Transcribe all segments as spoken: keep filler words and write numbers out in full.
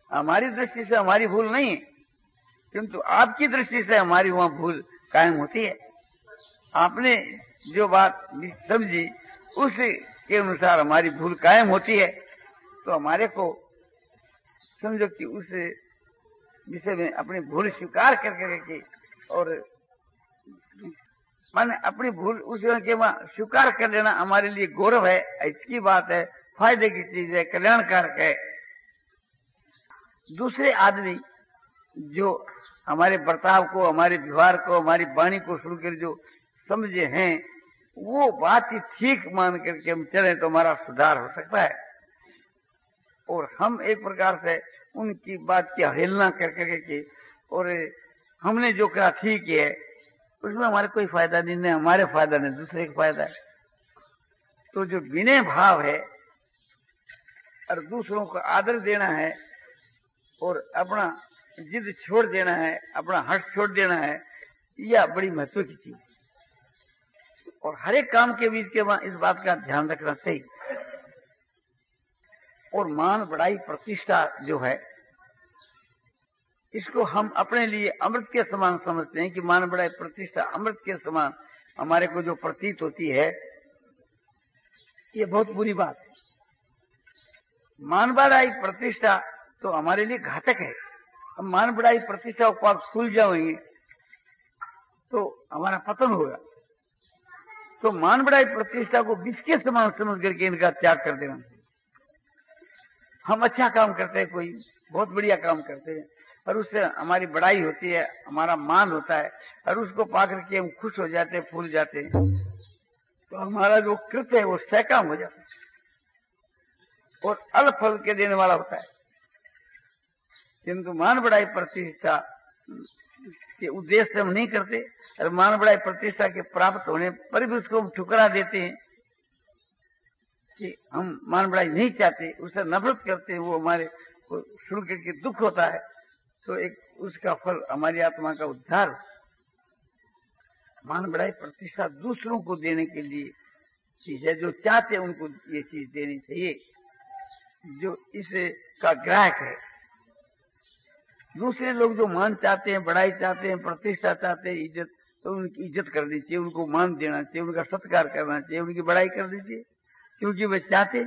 हमारी दृष्टि से हमारी भूल नहीं है, किंतु आपकी दृष्टि से हमारी वहां भूल कायम होती है। आपने जो बात समझी उसके अनुसार हमारी भूल कायम होती है, तो हमारे को समझो कि उस विषय में अपनी भूल स्वीकार कर करके और माने अपनी भूल उस के वहां स्वीकार कर लेना हमारे लिए गौरव है, अच्छी बात है, फायदे की चीज है, कल्याणकारक है। दूसरे आदमी जो हमारे बर्ताव को, हमारे व्यवहार को, हमारी वाणी को सुनकर जो समझे हैं, वो बात ही ठीक मान करके हम चले तो हमारा सुधार हो सकता है। और हम एक प्रकार से उनकी बात की अवहेलना कर करके और हमने जो कहा ठीक है, उसमें हमारे कोई फायदा नहीं, नहीं हमारे फायदा नहीं, दूसरे का फायदा है। तो जो विनय भाव है और दूसरों को आदर देना है और अपना जिद छोड़ देना है, अपना हर्ष छोड़ देना है, यह बड़ी महत्व की चीज। और हर एक काम के बीच के वहां इस बात का ध्यान रखना चाहिए। और मान बढ़ाई प्रतिष्ठा जो है, इसको हम अपने लिए अमृत के समान समझते हैं कि मान बढ़ाई प्रतिष्ठा अमृत के समान हमारे को जो प्रतीत होती है, ये बहुत बुरी बात है। मान बढ़ाई प्रतिष्ठा तो हमारे लिए घातक है। हम मान बढ़ाई प्रतिष्ठा को आप भूल जाओगे तो हमारा पतन होगा। तो मान बढ़ाई प्रतिष्ठा को विष के समान समझ करके इनका त्याग कर देना। हम अच्छा काम करते हैं, कोई बहुत बढ़िया काम करते हैं और उससे हमारी बड़ाई होती है, हमारा मान होता है और उसको पाकर के हम खुश हो जाते हैं, फूल जाते हैं, तो हमारा जो कृत्य है वो सैकाम हो जाता है और अल फल के देने वाला होता है। किंतु मान बढ़ाई प्रतिष्ठा के उद्देश्य हम नहीं करते और मान बढ़ाई प्रतिष्ठा के प्राप्त होने पर भी उसको हम ठुकरा देते हैं कि हम मान बढ़ाई नहीं चाहते, उससे नफरत करते हैं, वो हमारे को सुन करके दुख होता है। तो एक उसका फल हमारी आत्मा का उद्धार। मान बढ़ाई प्रतिष्ठा दूसरों को देने के लिए चीज है, जो चाहते हैं उनको ये चीज देनी चाहिए, जो इसे का ग्राहक है। दूसरे लोग जो मान चाहते हैं, बढ़ाई चाहते हैं, प्रतिष्ठा चाहते हैं, इज्जत, तो उनकी इज्जत करनी चाहिए, उनको मान देना चाहिए, उनका सत्कार करना चाहिए, उनकी बढ़ाई करनी चाहिए, क्योंकि वे चाहते।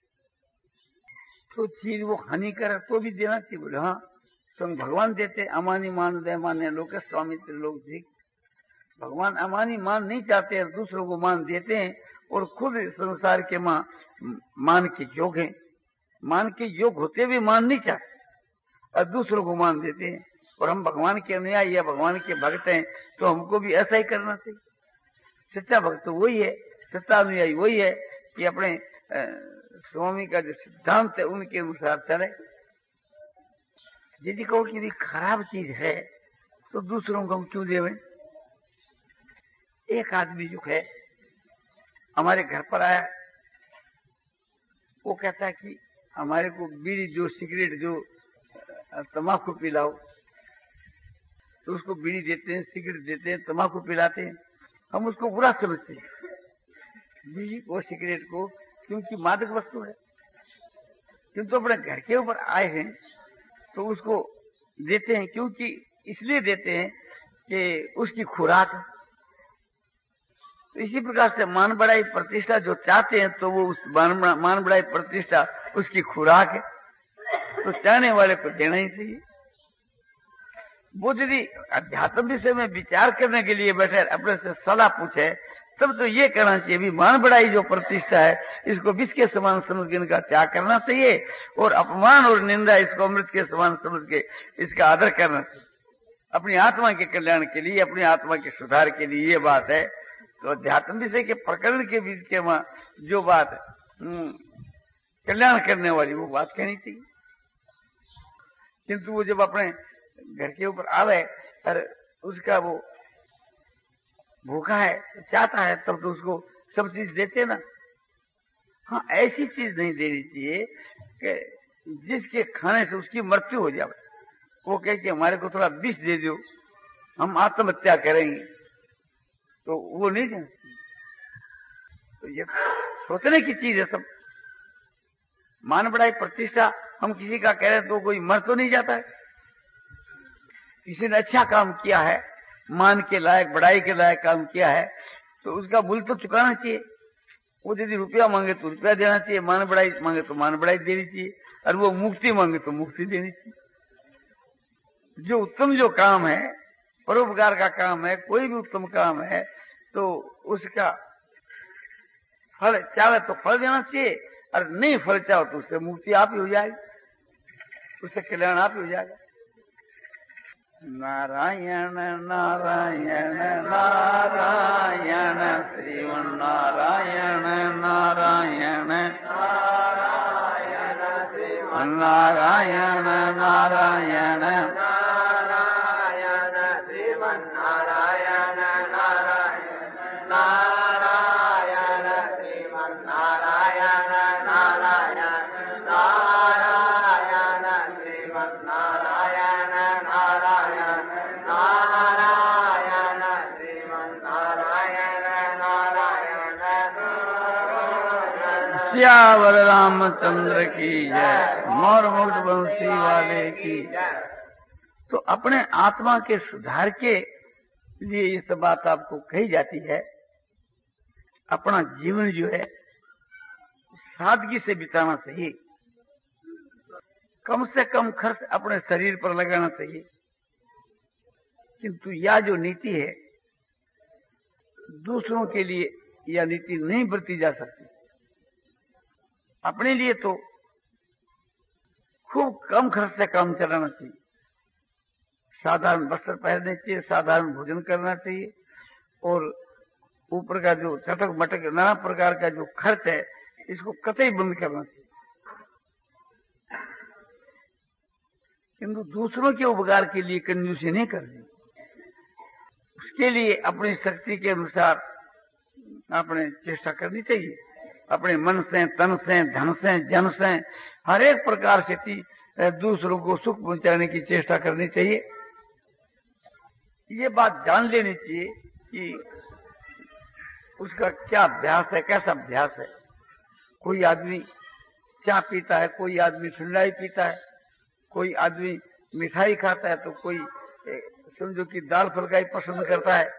तो चीज वो हानिकारक तो भी देना चाहिए। बोले हाँ, स्वयं भगवान देते, अमानी मान दे मान्य लोग स्वामित्व लोग ठीक। भगवान अमानी मान नहीं चाहते और दूसरों को मान देते हैं और खुद संसार के मां मान के योग हैं। मान के योग होते भी मान नहीं चाहते और दूसरों को मान देते हैं। और हम भगवान के अनुयायी या भगवान के भक्त हैं तो हमको भी ऐसा ही करना चाहिए। सच्चा भक्त तो वही है, सच्चा अनुयायी वही है कि अपने स्वामी का जो सिद्धांत है उनके अनुसार चले। यदि कहो कि खराब चीज है तो दूसरों को हम क्यों देवें। एक आदमी जो है हमारे घर पर आया, वो कहता है कि हमारे को बीड़ी जो सिगरेट जो तम्बाकू पिलाओ, तो उसको बीड़ी देते हैं, सिगरेट देते हैं, तम्बाकू पिलाते हैं। हम उसको बुरा समझते हैं, बीड़ी को सिगरेट को, क्योंकि मादक वस्तु है। किंतु अपने घर के ऊपर आए हैं तो उसको देते हैं, क्योंकि इसलिए देते हैं कि उसकी खुराक। तो इसी प्रकार से मान बढ़ाई प्रतिष्ठा जो चाहते हैं तो वो उस मान बढ़ाई प्रतिष्ठा उसकी खुराक है, तो चाहने वाले को देना ही चाहिए। वो यदि अध्यात्म विषय में विचार करने के लिए बैठे, अपने से सलाह पूछे, तब तो ये कहना चाहिए भी मान बढ़ाई जो प्रतिष्ठा है इसको विष के समान समझ के इनका त्याग करना चाहिए और अपमान और निंदा इसको अमृत के समान समझ के इसका आदर करना चाहिए, अपनी आत्मा के कल्याण के लिए, अपनी आत्मा के सुधार के लिए। ये बात है। तो अध्यात्म विषय के प्रकरण के बीच के वहां जो बात कल्याण करने वाली वो बात कहनी चाहिए। किंतु वो जब अपने घर के ऊपर आवे और उसका वो भूखा है, चाहता है, तब तो उसको सब चीज देते ना। हाँ, ऐसी चीज नहीं देनी चाहिए कि जिसके खाने से उसकी मृत्यु हो जाए। वो कहे कि हमारे को थोड़ा विष दे दो, हम आत्महत्या करेंगे, तो वो नहीं देना। तो ये सोचने की चीज है सब। मान बढ़ाई प्रतिष्ठा हम किसी का कह रहे तो कोई मर तो नहीं जाता है। किसी ने अच्छा काम किया है, मान के लायक, बड़ाई के लायक काम किया है, तो उसका मूल्य तो चुकाना चाहिए। वो यदि रुपया मांगे तो रुपया देना चाहिए, मान बड़ाई मांगे तो मान बड़ाई देनी चाहिए, और वो मुक्ति मांगे तो मुक्ति देनी चाहिए। जो उत्तम जो काम है, परोपकार का काम है, कोई भी उत्तम काम है, तो उसका फल चाहे तो फल देना चाहिए, और नहीं फल चाहो तो उससे मुक्ति आप ही हो जाएगी, उससे कल्याण आप ही हो जाएगा। नारायण नारायण नारायण श्रीमन नारायण नारायण नारायण श्रीमन नारायण नारायण नारायण श्रीमन नारायण नारायण नारायण श्रीमन नारायण नारायण नारायण श्रीमन नारायण नारायण नारायण श्रीमन नारायण नारायण। सियावर रामचंद्र की जय, मोर मुक्त बंसी वाले की जय। तो अपने आत्मा के सुधार के लिए ये सब बात आपको कही जाती है। अपना जीवन जो है सादगी से बिताना चाहिए, कम से कम खर्च अपने शरीर पर लगाना चाहिए। किंतु यह जो नीति है, दूसरों के लिए यह नीति नहीं बरती जा सकती। अपने लिए तो खूब कम खर्च से काम चलाना चाहिए, साधारण वस्त्र पहनने चाहिए, साधारण भोजन करना चाहिए, और ऊपर का जो चटक मटक नाना प्रकार का जो खर्च है, इसको कतई बंद करना चाहिए। किंतु दूसरों के उपकार के लिए कंजूसी नहीं करनी, उसके लिए अपनी शक्ति के अनुसार आपने चेष्टा करनी चाहिए। अपने मन से, तन से, धन से, जन से, हर एक प्रकार से दूसरों को सुख पहुंचाने की चेष्टा करनी चाहिए। ये बात जान लेनी चाहिए कि उसका क्या अभ्यास है, कैसा अभ्यास है। कोई आदमी चाय पीता है, कोई आदमी ठंडाई पीता है, कोई आदमी मिठाई खाता है, तो कोई समझो कि दाल फलकाई पसंद करता है।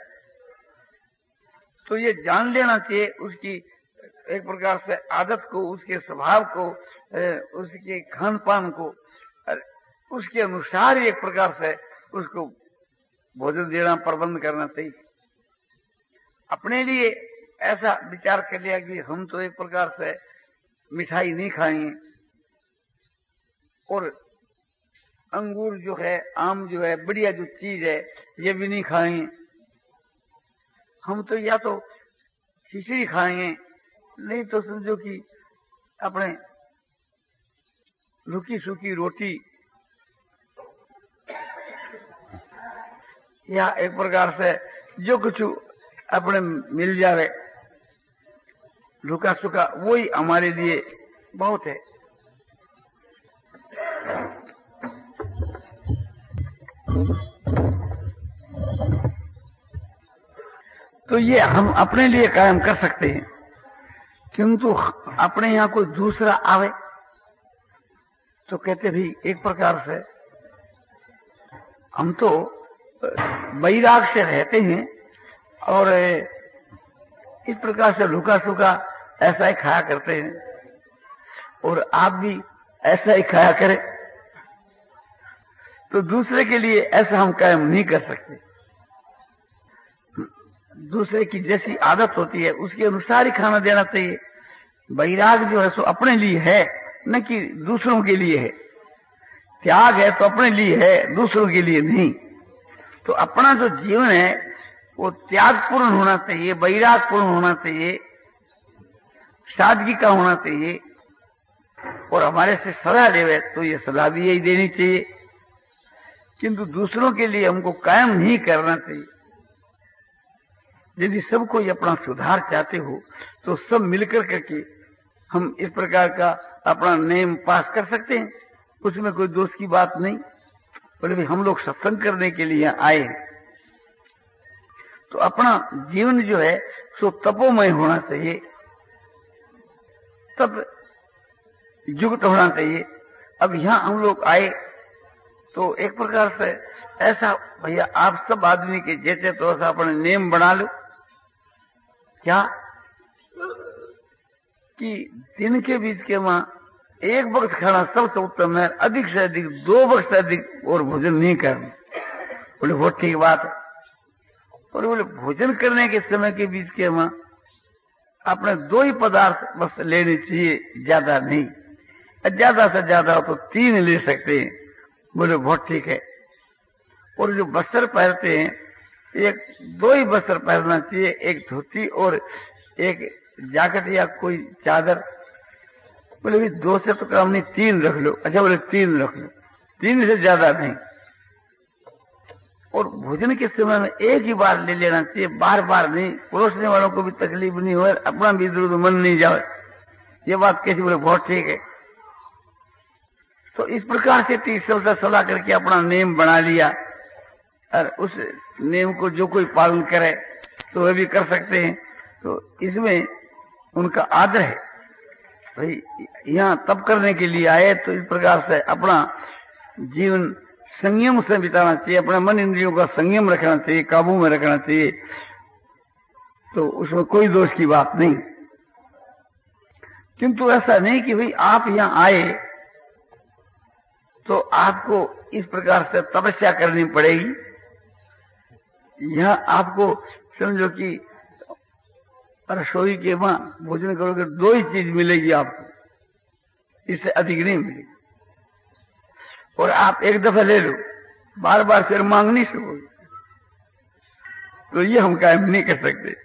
तो ये जान लेना चाहिए उसकी एक प्रकार से आदत को, उसके स्वभाव को, उसके खान पान को, उसके अनुसार एक प्रकार से उसको भोजन देना, प्रबंध करना चाहिए। अपने लिए ऐसा विचार कर लिया कि हम तो एक प्रकार से मिठाई नहीं खाएंगे, और अंगूर जो है, आम जो है, बढ़िया जो चीज है, ये भी नहीं खाएंगे। हम तो या तो खिचड़ी खाएंगे, नहीं तो समझो कि अपने रुकी सूखी रोटी, या एक प्रकार से जो कुछ अपने मिल जावे रुका सूखा, वही हमारे लिए बहुत है। तो ये हम अपने लिए कायम कर सकते हैं, किंतु अपने यहाँ कोई दूसरा आवे तो कहते भी एक प्रकार से हम तो वैराग से रहते हैं, और इस प्रकार से लुका सूखा ऐसा ही खाया करते हैं, और आप भी ऐसा ही खाया करें। तो दूसरे के लिए ऐसा हम कायम नहीं कर सकते। दूसरे की जैसी आदत होती है उसके अनुसार ही खाना देना चाहिए। वैराग जो है सो अपने लिए है, न कि दूसरों के लिए है। त्याग है तो अपने लिए है, दूसरों के लिए नहीं। तो अपना जो जीवन है वो त्यागपूर्ण होना चाहिए, वैरागपूर्ण होना चाहिए, सादगी का होना चाहिए। और हमारे से सलाह लेवे तो ये सलाह भी यही देनी चाहिए, किंतु दूसरों के लिए हमको कायम नहीं करना चाहिए। यदि सब कोई अपना सुधार चाहते हो तो सब मिलकर करके हम इस प्रकार का अपना नेम पास कर सकते हैं, उसमें कोई दोष की बात नहीं। बोले भाई हम लोग सत्संग करने के लिए आए हैं, तो अपना जीवन जो है सो तपोमय होना चाहिए, तप युक्त होना चाहिए। अब यहाँ हम लोग आए तो एक प्रकार से ऐसा भैया आप सब आदमी के जैसे तो ऐसा अपने नेम बना लो क्या कि दिन के बीच के वहां एक वक्त खाना सबसे उत्तम है, अधिक से अधिक दो वक्त से अधिक और भोजन नहीं करना। बोले बहुत ठीक बात है। और बोले भोजन करने के समय के बीच के वहां अपने दो ही पदार्थ बस लेने चाहिए, ज्यादा नहीं, ज्यादा से ज्यादा हो तो तीन ले सकते हैं। बोले बहुत ठीक है। और जो वस्त्र पहनते हैं एक दो ही वस्त्र पहनना चाहिए, एक धोती और एक जैकेट या कोई चादर। बोले भी दो से तो काम नहीं, तीन रख लो। अच्छा बोले तीन रख लो, तीन से ज्यादा नहीं। और भोजन के समय में एक ही बार ले लेना चाहिए, बार बार नहीं। परोसने वालों को भी तकलीफ नहीं हो, अपना भी इधर उधर मन नहीं जाए। ये बात कैसी? बोले बहुत ठीक है। तो इस प्रकार से तीस सबसे सलाह करके अपना नियम बना लिया, और उस नियम को जो कोई पालन करे तो वह भी कर सकते हैं। तो इसमें उनका आदर है। भाई यहाँ तब करने के लिए आए तो इस प्रकार से अपना जीवन संयम से बिताना चाहिए, अपने मन इंद्रियों का संयम रखना चाहिए, काबू में रखना चाहिए। तो उसमें कोई दोष की बात नहीं। किंतु ऐसा नहीं कि भाई आप यहाँ आए तो आपको इस प्रकार से तपस्या करनी पड़ेगी। यहाँ आपको समझो कि रसोई के वहां भोजन करोगे दो ही चीज मिलेगी आपको, इससे अधिक नहीं मिलेगी। और आप एक दफा ले लो, बार बार फिर मांग नहीं सकोगे। तो ये हम कायम नहीं कर सकते।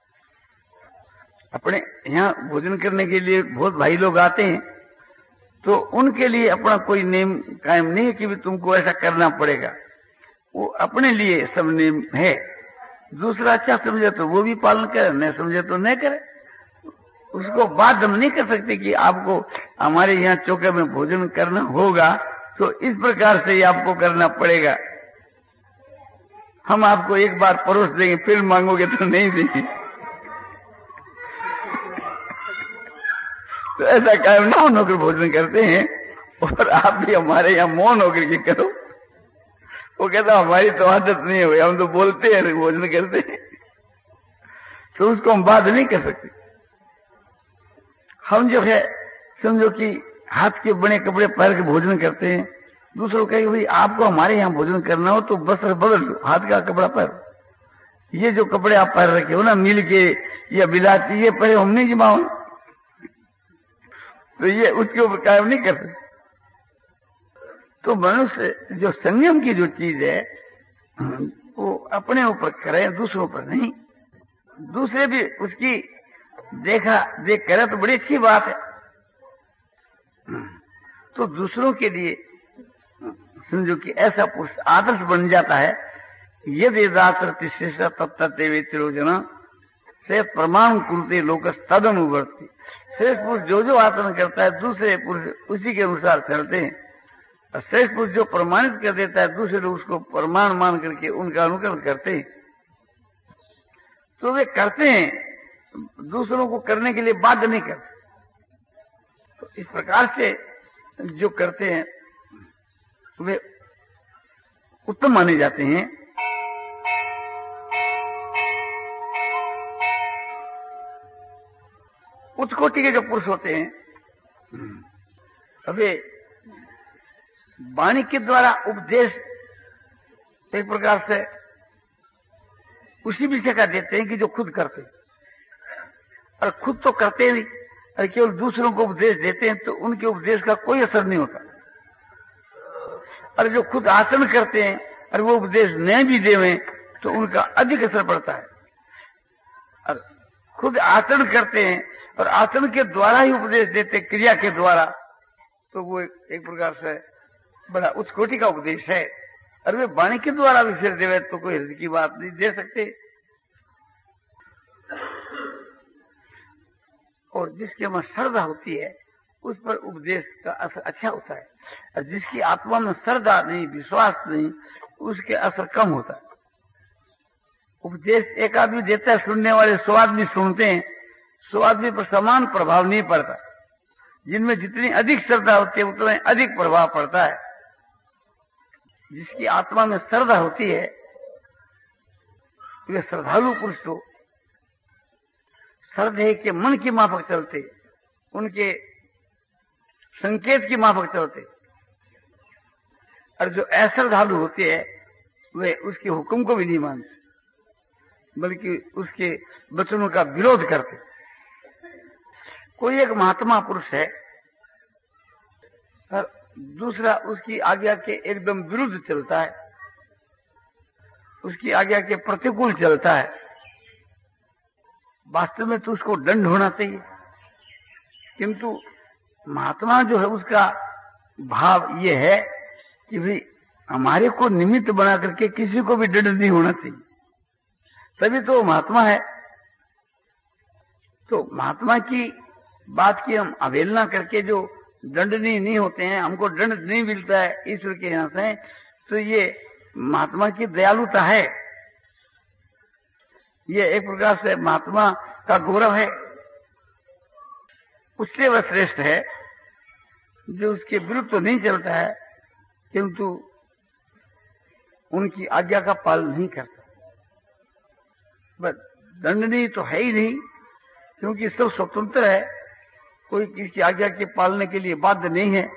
अपने यहाँ भोजन करने के लिए बहुत भाई लोग आते हैं, तो उनके लिए अपना कोई नियम कायम नहीं है कि भी तुमको ऐसा करना पड़ेगा। वो अपने लिए सब नियम है। दूसरा अच्छा समझे तो वो भी पालन करे, नहीं समझे तो नहीं करे। उसको बात हम नहीं कर सकते कि आपको हमारे यहाँ चौके में भोजन करना होगा तो इस प्रकार से ही आपको करना पड़ेगा। हम आपको एक बार परोस देंगे, फिर मांगोगे तो नहीं देंगे। तो ऐसा कायम मौन होकर भोजन करते हैं। और आप भी हमारे यहाँ मौन होकर के करो। वो कहता हमारी तो आदत नहीं हुई, हम तो बोलते हैं भोजन करते हैं, तो उसको हम बात नहीं कर सकते। हम जो है समझो कि हाथ के बने कपड़े पहन के भोजन करते हैं। दूसरों कहे भाई आपको हमारे यहाँ भोजन करना हो तो वस्त्र बदल लो, हाथ का कपड़ा पहनो। ये जो कपड़े आप पहन रखे हो ना मिल के या बिलाती, ये पहले हम नहीं जमाओ, तो ये उसके ऊपर कायम नहीं कर सकते। तो मनुष्य जो संयम की जो चीज है वो अपने ऊपर करे, दूसरों पर नहीं। दूसरे भी उसकी देखा देख करे तो बड़ी अच्छी बात है। तो दूसरों के लिए समझो कि ऐसा पुरुष आदर्श बन जाता है। यदि दात्र शिष्य तत्तना से प्रमाण कुरुते लोक तदनुवर्ती। श्रेष्ठ पुरुष जो जो आचरण करता है दूसरे पुरुष उसी के अनुसार चलते हैं। श्रेष्ठ पुरुष जो प्रमाणित कर देता है दूसरे लोग उसको प्रमाण मान करके उनका अनुकरण करते हैं। तो वे करते हैं, दूसरों को करने के लिए बाध्य नहीं करते। तो इस प्रकार से जो करते हैं वे उत्तम माने जाते हैं। उच्च कोटि के जो पुरुष होते हैं वे वाणी के द्वारा उपदेश एक प्रकार से उसी विषय का देते हैं कि जो खुद करते, और खुद तो करते नहीं, और केवल दूसरों को उपदेश देते हैं तो उनके उपदेश का कोई असर नहीं होता। और जो खुद आचरण करते हैं और वो उपदेश नहीं भी देवें तो उनका अधिक असर पड़ता है। और खुद आचरण करते हैं और आचरण के द्वारा ही उपदेश देते, क्रिया के द्वारा, तो वो एक प्रकार से बड़ा उच्च कोटि का उपदेश है। और वे वाणी के द्वारा भी फिर देवे तो कोई हृदय की बात नहीं दे सकते। और जिसके में श्रद्धा होती है उस पर उपदेश का असर अच्छा होता है, और जिसकी आत्मा में श्रद्धा नहीं, विश्वास नहीं, उसके असर कम होता है। उपदेश एक आदमी देता है, सुनने वाले सौ आदमी सुनते हैं, सौ आदमी पर समान प्रभाव नहीं पड़ता। जिनमें जितनी अधिक श्रद्धा होती है उतना अधिक प्रभाव पड़ता है। जिसकी आत्मा में श्रद्धा होती है वे श्रद्धालु पुरुष तो श्रद्धे के मन की माफक चलते, उनके संकेत की माफक चलते, और जो अश्रद्धालु होते हैं वे उसके हुक्म को भी नहीं मानते बल्कि उसके वचनों का विरोध करते। कोई एक महात्मा पुरुष है और दूसरा उसकी आज्ञा के एकदम विरुद्ध चलता है, उसकी आज्ञा के प्रतिकूल चलता है, वास्तव में तो उसको दंड होना चाहिए, किंतु महात्मा जो है उसका भाव ये है कि भाई हमारे को निमित्त बना करके किसी को भी दंड नहीं होना चाहिए, तभी तो महात्मा है। तो महात्मा की बात की हम अवहेलना करके जो दंडनीय नहीं होते हैं, हमको दंड नहीं मिलता है ईश्वर के यहाँ से, तो ये महात्मा की दयालुता है, ये एक प्रकार से महात्मा का गौरव है। उससे वह श्रेष्ठ है जो उसके विरुद्ध तो नहीं चलता है किंतु उनकी आज्ञा का पालन नहीं करता। बस दंडनीय तो है ही नहीं, क्योंकि सब स्वतंत्र है, कोई किसी आज्ञा के पालने के लिए बाध्य नहीं है,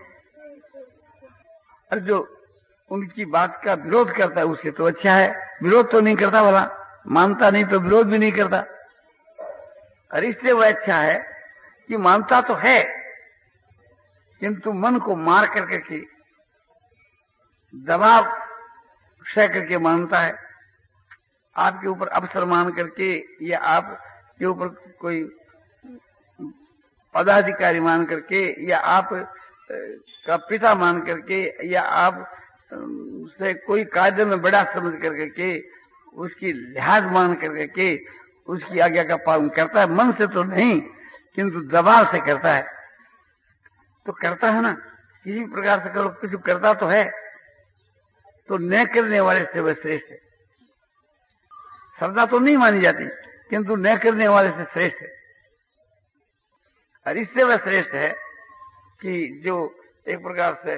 और जो उनकी बात का विरोध करता है उससे तो अच्छा है, विरोध तो नहीं करता, भला मानता नहीं तो विरोध भी नहीं करता। और इससे वह अच्छा है कि मानता तो है किंतु मन को मार कर करके दबाव सह करके मानता है, आपके ऊपर अवसर मान करके या आपके ऊपर कोई पदाधिकारी मान करके या आप का पिता मान करके या आप से कोई कायदे में बड़ा समझ कर के उसकी लिहाज मान कर के उसकी आज्ञा का पालन करता है, मन से तो नहीं किंतु दबाव से करता है। तो करता है ना, किसी प्रकार से करो, कुछ करता तो है, तो न करने वाले से वह श्रेष्ठ है। श्रद्धा तो नहीं मानी जाती किंतु न करने वाले से श्रेष्ठ है। और इससे वह श्रेष्ठ है कि जो एक प्रकार से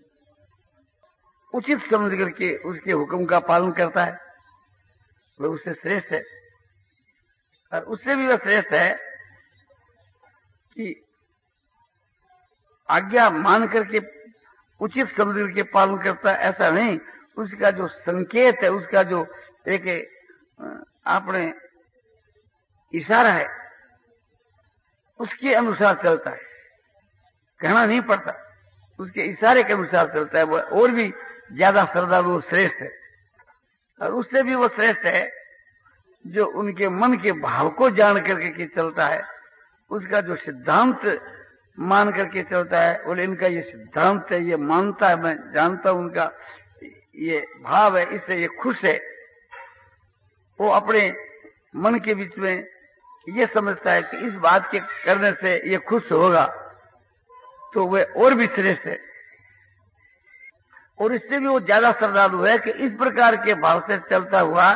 उचित समझ करके उसके हुक्म का पालन करता है, वह उससे श्रेष्ठ है। और उससे भी वह श्रेष्ठ है कि आज्ञा मान करके उचित समझ करके पालन करता है, ऐसा नहीं, उसका जो संकेत है, उसका जो एक आपने इशारा है उसके अनुसार चलता है, कहना नहीं पड़ता, उसके इशारे के अनुसार चलता है, वह और भी ज्यादा श्रद्धालु श्रेष्ठ है। और उससे भी वह श्रेष्ठ है जो उनके मन के भाव को जान करके के चलता है, उसका जो सिद्धांत मान करके चलता है, बोले इनका ये सिद्धांत है, ये मानता है, मैं जानता हूं उनका ये भाव है, इससे ये खुश है, वो अपने मन के बीच में ये समझता है कि इस बात के करने से ये खुश होगा, तो वह और भी श्रेष्ठ है। और इससे भी वो ज्यादा श्रद्धालु है कि इस प्रकार के भाव से चलता हुआ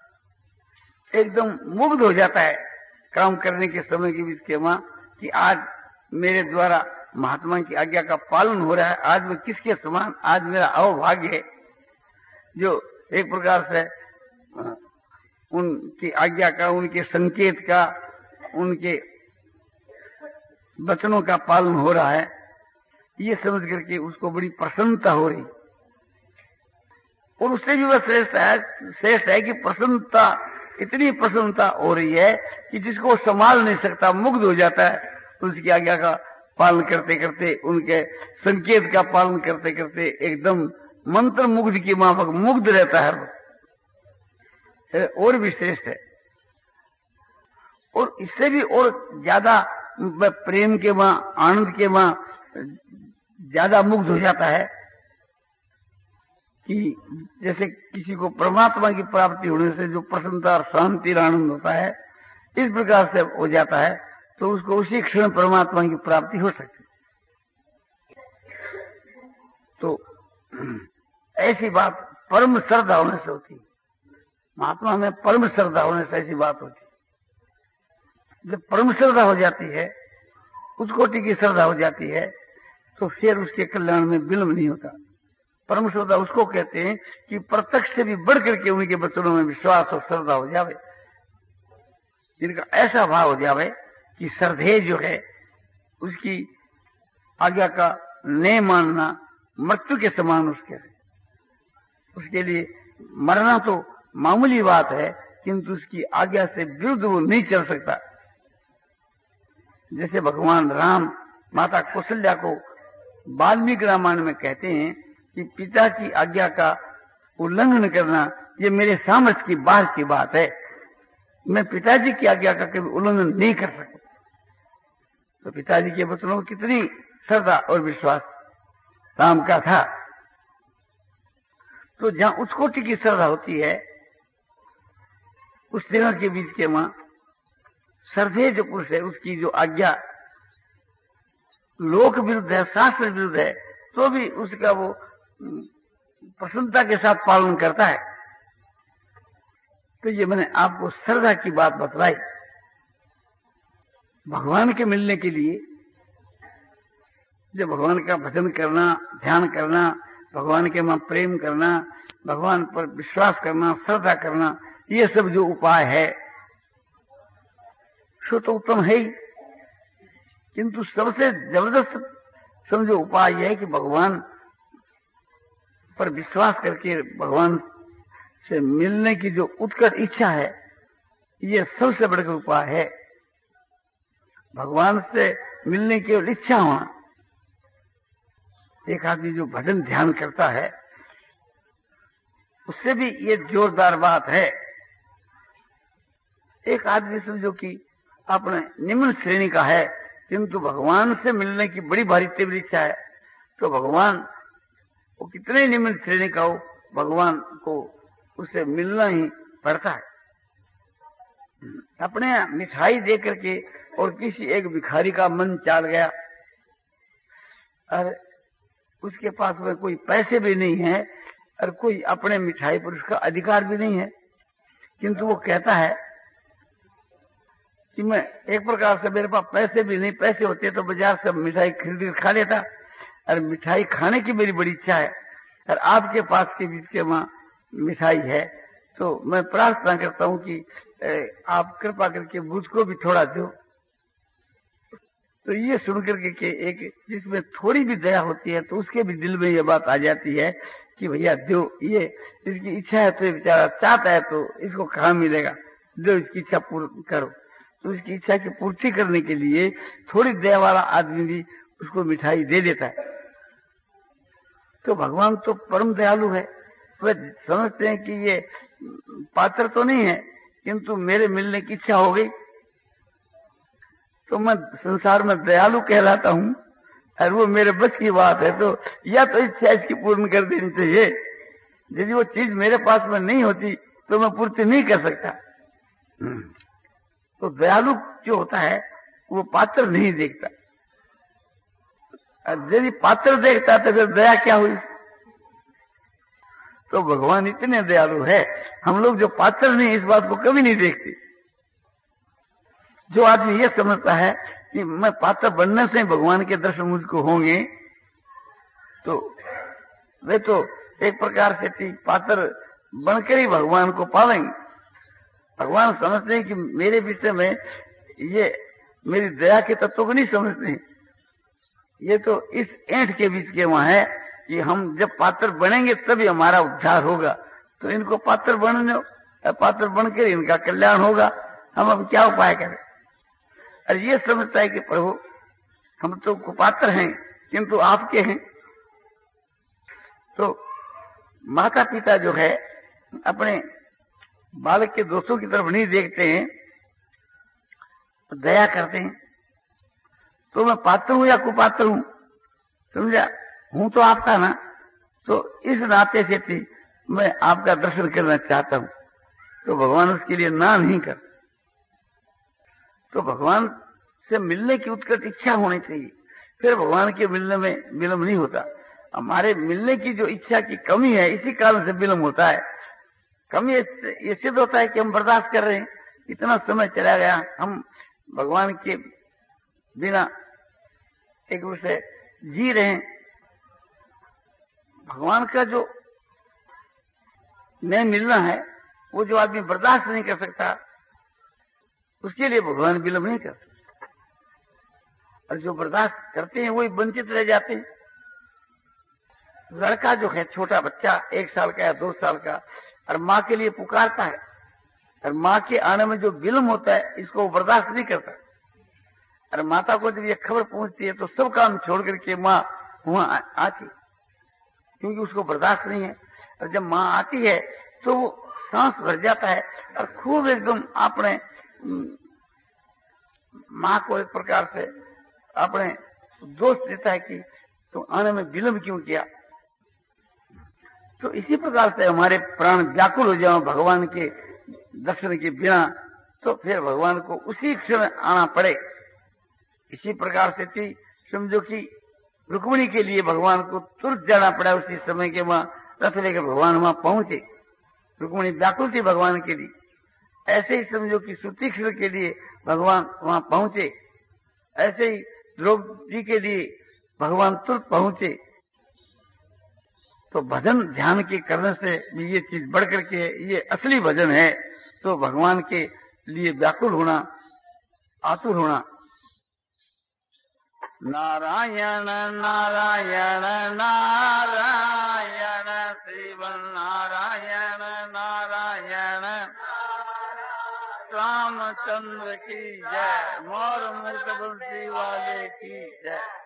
एकदम मुग्ध हो जाता है काम करने के समय के बीच के वहां कि आज मेरे द्वारा महात्मा की आज्ञा का पालन हो रहा है, आज मैं किसके समान, आज मेरा अवभाग्य है जो एक प्रकार से उनकी आज्ञा का, उनके संकेत का, उनके वचनों का पालन हो रहा है, ये समझ करके उसको बड़ी प्रसन्नता हो रही। और उससे भी वह श्रेष्ठ है श्रेष्ठ है कि प्रसन्नता, इतनी प्रसन्नता हो रही है कि जिसको संभाल नहीं सकता, मुग्ध हो जाता है उसकी आज्ञा का पालन करते करते, उनके संकेत का पालन करते करते एकदम मंत्र मुग्ध की माफक मुग्ध रहता है, और भी श्रेष्ठ है। और इससे भी और ज्यादा प्रेम के वहां, आनंद के वहां ज्यादा मुग्ध हो जाता है कि जैसे किसी को परमात्मा की प्राप्ति होने से जो प्रसन्नता और शांति और आनंद होता है, इस प्रकार से हो जाता है, तो उसको उसी क्षण परमात्मा की प्राप्ति हो सकती है। तो ऐसी बात परम श्रद्धा होने से होती है, महात्मा में परम श्रद्धा होने से ऐसी बात होती है। जब परम श्रद्धा हो जाती है उस कोटि की श्रद्धा हो जाती है तो फिर उसके कल्याण में विलंब नहीं होता। परम श्रद्धा उसको कहते हैं कि प्रत्यक्ष से भी बढ़ करके उनके वचनों में विश्वास और श्रद्धा हो जावे, जिनका ऐसा भाव हो जावे कि श्रद्धेय जो है उसकी आज्ञा का नहीं मानना मृत्यु के समान उसके है। उसके लिए मरना तो मामूली बात है, किंतु उसकी आज्ञा से विरुद्ध वो नहीं चल सकता। जैसे भगवान राम माता कौशल्या को वाल्मीकि रामायण में कहते हैं कि पिता की आज्ञा का उल्लंघन करना ये मेरे सामर्थ्य की बाहर की बात है, मैं पिताजी की आज्ञा का कभी उल्लंघन नहीं कर सकता। तो पिताजी के वचनों में कितनी श्रद्धा और विश्वास राम का था। तो जहां उस कोटि की श्रद्धा होती है उस तीनों के बीच के वहां श्रद्धेय जो पुरुष है उसकी जो आज्ञा लोक विरुद्ध है, शास्त्र विरुद्ध है, तो भी उसका वो प्रसन्नता के साथ पालन करता है। तो ये मैंने आपको श्रद्धा की बात बतलाई। भगवान के मिलने के लिए जब भगवान का भजन करना, ध्यान करना, भगवान के वहां प्रेम करना, भगवान पर विश्वास करना, श्रद्धा करना, ये सब जो उपाय है सो तो उत्तम है ही, किंतु सबसे जबरदस्त समझो उपाय यह है कि भगवान पर विश्वास करके भगवान से मिलने की जो उत्कट इच्छा है, ये सबसे बड़ा उपाय है। भगवान से मिलने की इच्छा होना। एक आदमी जो भजन ध्यान करता है उससे भी ये जोरदार बात है। एक आदमी समझो कि अपने निम्न श्रेणी का है, किंतु भगवान से मिलने की बड़ी भारी तीव्र इच्छा है, तो भगवान वो कितने निम्न श्रेणी का हो, भगवान को उससे मिलना ही पड़ता है। अपने मिठाई दे करके और किसी एक भिखारी का मन चाल गया और उसके पास में कोई पैसे भी नहीं है और कोई अपने मिठाई पर उसका अधिकार भी नहीं है, किंतु वो कहता है कि मैं एक प्रकार से मेरे पास पैसे भी नहीं, पैसे होते तो बाजार से मिठाई खरीद खा लेता, और मिठाई खाने की मेरी बड़ी इच्छा है और आपके पास के बीच के वहां मिठाई है, तो मैं प्रार्थना करता हूं कि आप कृपा करके मुझको भी थोड़ा दो। तो ये सुन करके के एक जिसमें थोड़ी भी दया होती है तो उसके भी दिल में ये बात आ जाती है कि भैया दो, ये इसकी इच्छा है तो ये बेचारा चाहता है तो इसको कहाँ मिलेगा, दो इसकी इच्छा पूर्ण करो। तो उसकी इच्छा की पूर्ति करने के लिए थोड़ी दया वाला आदमी भी उसको मिठाई दे देता है। तो भगवान तो परम दयालु है, वे समझते हैं कि ये पात्र तो नहीं है, किंतु मेरे मिलने की इच्छा हो गई तो मैं संसार में दयालु कहलाता हूं और वो मेरे बस की बात है, तो या तो इच्छा इसकी पूर्ण कर देनी चाहिए। यदि वो चीज मेरे पास में नहीं होती तो मैं पूर्ति नहीं कर सकता। तो दयालु जो होता है वो पात्र नहीं देखता, और यदि पात्र देखता तो फिर दया क्या हुई। तो भगवान इतने दयालु है, हम लोग जो पात्र नहीं इस बात को कभी नहीं देखते। जो आदमी ये समझता है कि मैं पात्र बनने से भगवान के दर्शन मुझको होंगे, तो वे तो एक प्रकार से ठीक पात्र बनकर ही भगवान को पालेंगे। भगवान समझते हैं कि मेरे विषय में ये मेरी दया के तत्व को नहीं समझते, ये तो इस ऐंठ के बीच के वहां है कि हम जब पात्र बनेंगे तभी हमारा उद्धार होगा, तो इनको पात्र बनने पात्र बनकर इनका कल्याण होगा, हम अब क्या उपाय करें। और ये समझता है कि प्रभु हम तो कुपात्र हैं किंतु आपके हैं। तो माता पिता जो है अपने बालक के दोषों की तरफ नहीं देखते हैं, दया करते हैं। तो मैं पात्र हूं या कुपात्र हूं, समझा, हूं तो आपका ना, तो इस नाते से थी मैं आपका दर्शन करना चाहता हूं, तो भगवान उसके लिए ना नहीं कर। तो भगवान से मिलने की उत्कट इच्छा होनी चाहिए, फिर भगवान के मिलने में विलंब नहीं होता। हमारे मिलने की जो इच्छा की कमी है इसी कारण से विलंब होता है। कमी ये सिद्ध होता है कि हम बर्दाश्त कर रहे हैं, इतना समय चला गया, हम भगवान के बिना एक रूप से जी रहे हैं। भगवान का जो नया मिलना है वो जो आदमी बर्दाश्त नहीं कर सकता, उसके लिए भगवान विलंब नहीं करते, और जो बर्दाश्त करते हैं वही वंचित रह जाते हैं। लड़का जो है, छोटा बच्चा, एक साल का या दो साल का, और माँ के लिए पुकारता है, और माँ के आने में जो विलंब होता है इसको वो बर्दाश्त नहीं करता। और माता को जब ये खबर पहुंचती है तो सब काम छोड़ करके माँ वहां आती, क्योंकि उसको बर्दाश्त नहीं है। और जब माँ आती है तो वो सांस भर जाता है और खूब एकदम अपने माँ को एक प्रकार से अपने दोष देता है कि तुम तो आने में विलंब क्यों किया। तो इसी प्रकार से हमारे प्राण व्याकुल हो जाओ भगवान के दर्शन के बिना, तो फिर भगवान को उसी क्षण आना पड़े। इसी प्रकार से थी, समझो कि रुक्मिणी के लिए भगवान को तुरंत जाना पड़ा, उसी समय के वहां रथ लेकर भगवान वहां पहुंचे। रुक्मिणी व्याकुल थी भगवान के लिए। ऐसे ही समझो कि सुतीक्षण के लिए भगवान वहां पहुंचे, ऐसे ही द्रौपदी के लिए भगवान तुरंत पहुंचे। तो भजन ध्यान के करने से ये चीज बढ़ करके ये असली भजन है। तो भगवान के लिए व्याकुल होना, आतुर होना। नारायण नारायण नारायण श्रीवन नारायण नारायण रामचंद्र की जय, मोर मुकुट बंसी वाले की जय।